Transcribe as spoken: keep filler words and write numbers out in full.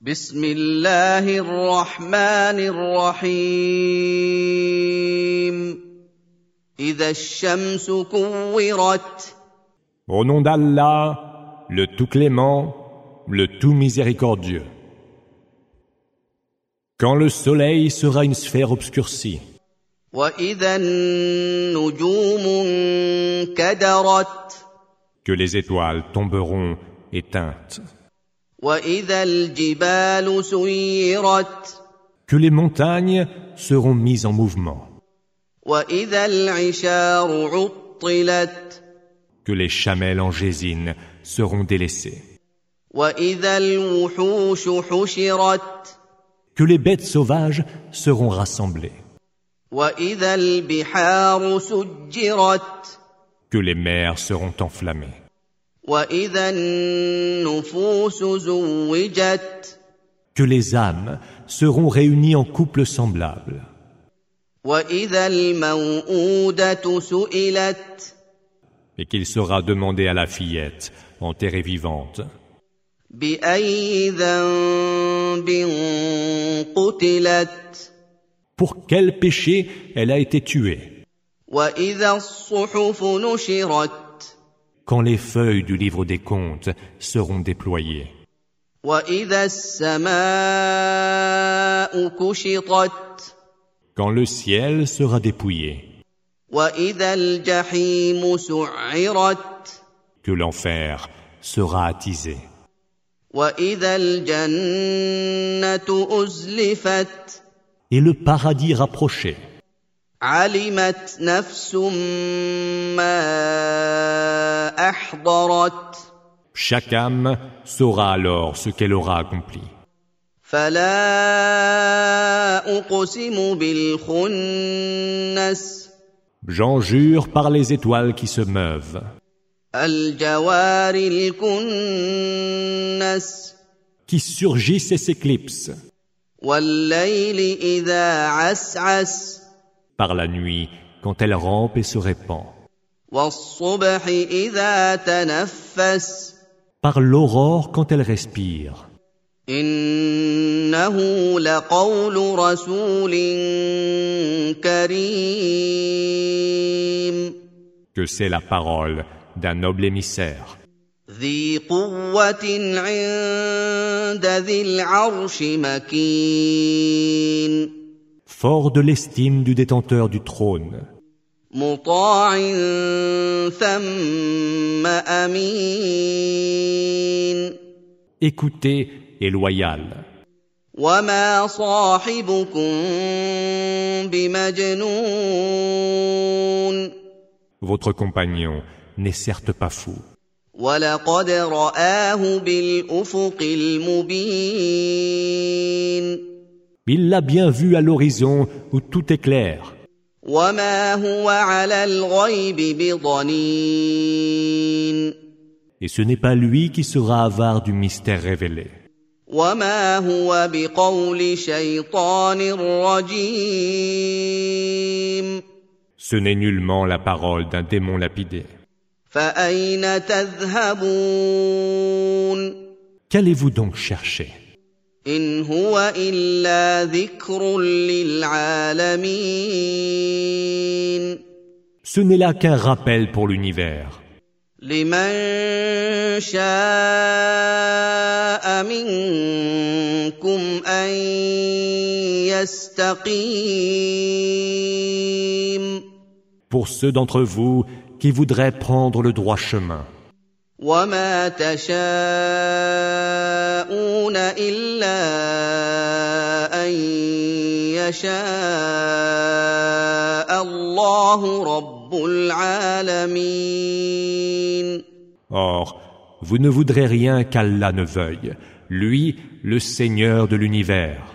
بسم الله الرحمن الرحيم إذا الشمس كورت Au nom d'Allah, le tout clément, le tout miséricordieux. Quand le soleil sera une sphère obscurcie, وإذا النجوم انكدرت que les étoiles tomberont éteintes, وإذا الجبال سيرت que les montagnes seront mises en mouvement, وإذا العشار عطلت que les chamelles en gésine seront délaissées, وإذا الوحوش حشرت que les bêtes sauvages seront rassemblées, وإذا البحار سجرت que les mers seront enflammées, وإذا النفوس زوجت que les âmes seront réunies en couples semblables, وإذا الموءودة سئلت et qu'il sera demandé à la fillette, enterrée vivante, بأي ذنب قتلت pour quel péché elle a été tuée, وإذا الصحف نشرت quand les feuilles du livre des comptes seront déployées, وإذا السماء كشطت quand le ciel sera dépouillé, وإذا الجحيم سعرت que l'enfer sera attisé, وإذا الجنة أزلفت et le paradis rapproché. علمت نفس ما أحضرت Chaque âme saura alors ce qu'elle aura accompli. فلا أقسم بالخنس J'en jure par les étoiles qui se meuvent, الجوار الكنس qui surgissent et s'éclipsent, والليل إذا عسعس par la nuit quand elle rampe et se répand, والصبح إذا تنفس par l'aurore quand elle respire. إنه لقول رسول كريم Que c'est la parole d'un noble émissaire, ذي قوة عند ذي العرش مكين fort de l'estime du détenteur du trône, مطاع ثم أمين écouté et loyal. وما صاحبكم بمجنون Votre compagnon n'est certes pas fou, ولقد رآه بالأفق المبين il l'a bien vu à l'horizon où tout est clair, وما هو على الغيب بضنين et ce n'est pas lui qui sera avare du mystère révélé. وما هو بقول شيطان رجيم Ce n'est nullement la parole d'un démon lapidé. فأين تذهبون Qu'allez-vous donc chercher? إن هو إلا ذكر للعالمين Ce n'est là qu'un rappel pour l'univers, لمن شاء منكم أن يستقيم pour ceux d'entre vous qui voudraient prendre le droit chemin. وما تشاءون إلا أن يشاء الله رب العالمين Or, vous ne voudrez rien qu'Allah ne veuille, lui, le Seigneur de l'univers.